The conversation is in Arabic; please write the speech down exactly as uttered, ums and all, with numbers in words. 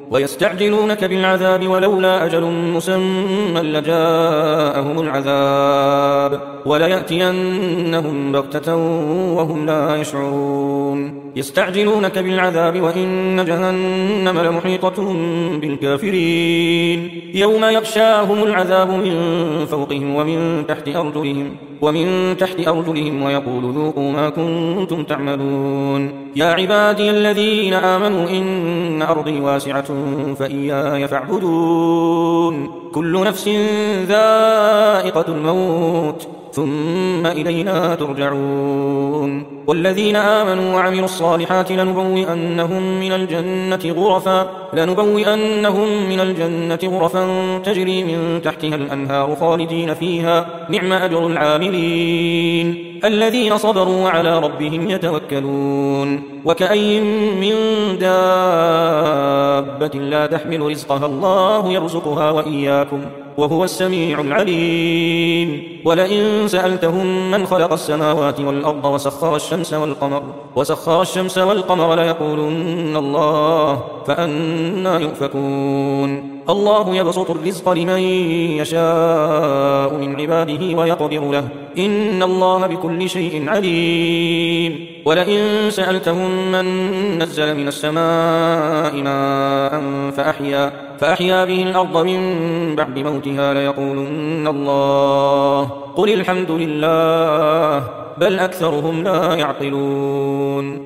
ويستعجلونك بالعذاب ولولا أجل مسمى لجاءهم العذاب وليأتينهم بغتة وهم لا يشعرون يستعجلونك بالعذاب وإن جهنم لمحيطة بالكافرين يوم يغشاهم العذاب من فوقهم ومن تحت أرجلهم ومن تحت أرجلهم ويقول ذوقوا ما كنتم تعملون يا عبادي الذين آمنوا إن أرضي واسعة فإياي فاعبدون كل نفس ذائقة الموت ثم إلينا ترجعون والذين آمنوا وعملوا الصالحات لنبوئنهم من الجنة غرفا لنبوئنهم من الجنة غرفا تجري من تحتها الأنهار خالدين فيها نعم أجر العاملين الذين صبروا وعلى ربهم يتوكلون وكأي من دابة لا تحمل رزقها الله يرزقها وإياكم وهو السميع العليم ولئن سألتهم من خلق السماوات والأرض وسخر الشمس والقمر وسخر الشمس والقمر ليقولن الله فأنى يؤفكون الله يبسط الرزق لمن يشاء من عباده ويقدر له إن الله بكل شيء عليم ولئن سألتهم من نزل من السماء ماء فأحيا, فأحيا به الأرض من بعد موتها ليقولن الله قل الحمد لله بل أكثرهم لا يعقلون